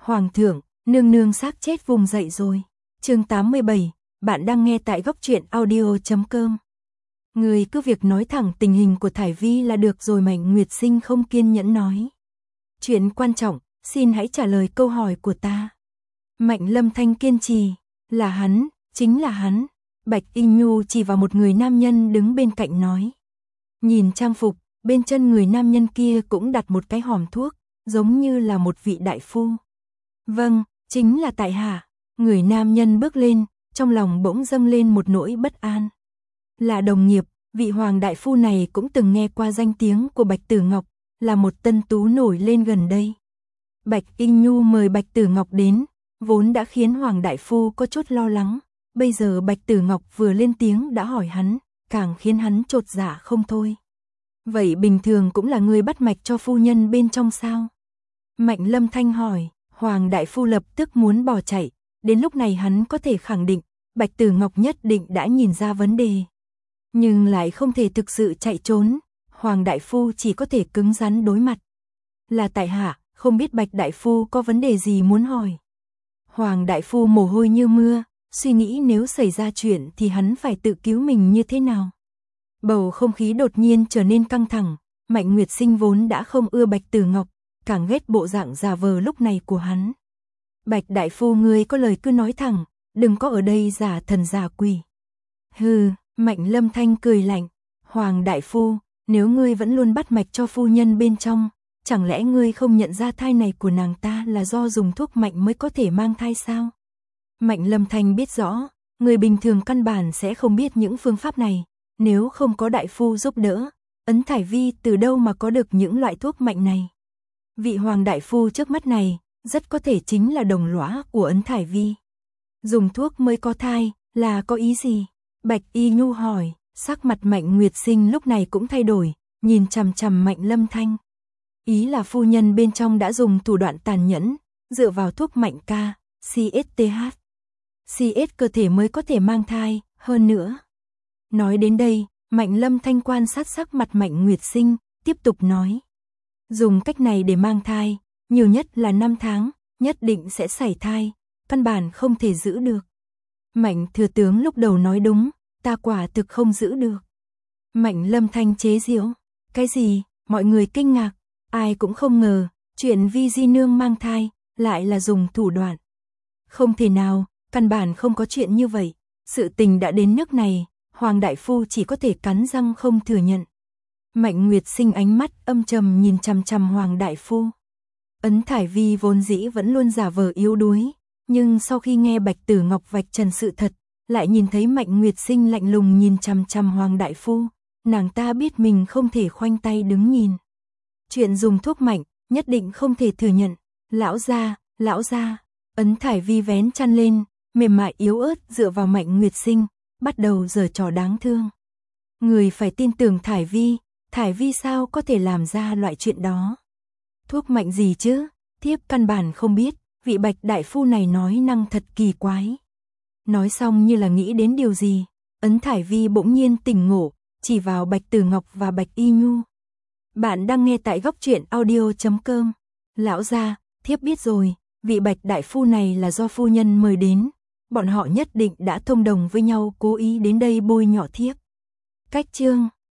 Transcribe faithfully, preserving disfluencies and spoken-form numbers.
Hoàng thượng, nương nương xác chết vùng dậy rồi. Chương tám mươi bảy, bạn đang nghe tại góc truyện audio chấm com. Người cứ việc nói thẳng tình hình của Thải Vi là được rồi, Mạnh Nguyệt Sinh không kiên nhẫn nói. Chuyện quan trọng, xin hãy trả lời câu hỏi của ta. Mạnh Lâm Thanh kiên trì, là hắn, chính là hắn. Bạch Y Nhu chỉ vào một người nam nhân đứng bên cạnh nói. Nhìn trang phục, bên chân người nam nhân kia cũng đặt một cái hòm thuốc, giống như là một vị đại phu. Vâng, chính là tại hạ. Người nam nhân bước lên, trong lòng bỗng dâng lên một nỗi bất an. Là đồng nghiệp, vị hoàng đại phu này cũng từng nghe qua danh tiếng của Bạch Tử Ngọc, là một tân tú nổi lên gần đây. Bạch Y Nhu mời Bạch Tử Ngọc đến, vốn đã khiến hoàng đại phu có chút lo lắng. Bây giờ Bạch Tử Ngọc vừa lên tiếng đã hỏi hắn, càng khiến hắn chột dạ không thôi. Vậy bình thường cũng là người bắt mạch cho phu nhân bên trong sao? Mạnh Lâm Thanh hỏi, hoàng đại phu lập tức muốn bỏ chạy. Đến lúc này hắn có thể khẳng định, Bạch Tử Ngọc nhất định đã nhìn ra vấn đề. Nhưng lại không thể thực sự chạy trốn, hoàng đại phu chỉ có thể cứng rắn đối mặt. Là tại hạ, không biết Bạch đại phu có vấn đề gì muốn hỏi. Hoàng đại phu mồ hôi như mưa, suy nghĩ nếu xảy ra chuyện thì hắn phải tự cứu mình như thế nào. Bầu không khí đột nhiên trở nên căng thẳng, Mạnh Nguyệt Sinh vốn đã không ưa Bạch Tử Ngọc, càng ghét bộ dạng giả vờ lúc này của hắn. Bạch đại phu, ngươi có lời cứ nói thẳng, đừng có ở đây giả thần giả quỷ. Hừ, Mạnh Lâm Thanh cười lạnh, hoàng đại phu, nếu ngươi vẫn luôn bắt mạch cho phu nhân bên trong, chẳng lẽ ngươi không nhận ra thai này của nàng ta là do dùng thuốc mạnh mới có thể mang thai sao? Mạnh Lâm Thanh biết rõ, người bình thường căn bản sẽ không biết những phương pháp này, nếu không có đại phu giúp đỡ, Ấn Thải Vi từ đâu mà có được những loại thuốc mạnh này? Vị hoàng đại phu trước mắt này, rất có thể chính là đồng lõa của Ấn Thải Vi. Dùng thuốc mới có thai, là có ý gì? Bạch Y Nhu hỏi, sắc mặt Mạnh Nguyệt Sinh lúc này cũng thay đổi, nhìn chằm chằm Mạnh Lâm Thanh. Ý là phu nhân bên trong đã dùng thủ đoạn tàn nhẫn, dựa vào thuốc mạnh ca, xê ét tê hát. xê ét cơ thể mới có thể mang thai, hơn nữa. Nói đến đây, Mạnh Lâm Thanh quan sát sắc mặt Mạnh Nguyệt Sinh, tiếp tục nói. Dùng cách này để mang thai, nhiều nhất là năm tháng, nhất định sẽ sảy thai, căn bản không thể giữ được. Mạnh thừa tướng lúc đầu nói đúng, ta quả thực không giữ được. Mạnh Lâm Thanh chế giễu, cái gì? Mọi người kinh ngạc, ai cũng không ngờ, chuyện Vi Di Nương mang thai, lại là dùng thủ đoạn. Không thể nào, căn bản không có chuyện như vậy, sự tình đã đến nước này, hoàng đại phu chỉ có thể cắn răng không thừa nhận. Mạnh Nguyệt Sinh ánh mắt âm trầm nhìn chằm chằm hoàng đại phu. Ấn Thải Vi vốn dĩ vẫn luôn giả vờ yếu đuối, nhưng sau khi nghe Bạch Tử Ngọc vạch trần sự thật, lại nhìn thấy Mạnh Nguyệt Sinh lạnh lùng nhìn chằm chằm hoàng đại phu, nàng ta biết mình không thể khoanh tay đứng nhìn. Chuyện dùng thuốc mạnh, nhất định không thể thừa nhận. Lão gia, lão gia, Ấn Thải Vi vén chăn lên, mềm mại yếu ớt dựa vào Mạnh Nguyệt Sinh, bắt đầu giở trò đáng thương. Người phải tin tưởng Thải Vi, Thải Vi sao có thể làm ra loại chuyện đó? Thuốc mạnh gì chứ? Thiếp căn bản không biết, vị Bạch đại phu này nói năng thật kỳ quái. Nói xong như là nghĩ đến điều gì, Ấn Thải Vi bỗng nhiên tỉnh ngộ, chỉ vào Bạch Tử Ngọc và Bạch Y Nhu. Bạn đang nghe tại góc truyện audio chấm com. Lão gia, thiếp biết rồi, vị Bạch đại phu này là do phu nhân mời đến, bọn họ nhất định đã thông đồng với nhau cố ý đến đây bôi nhọ thiếp. Cách chương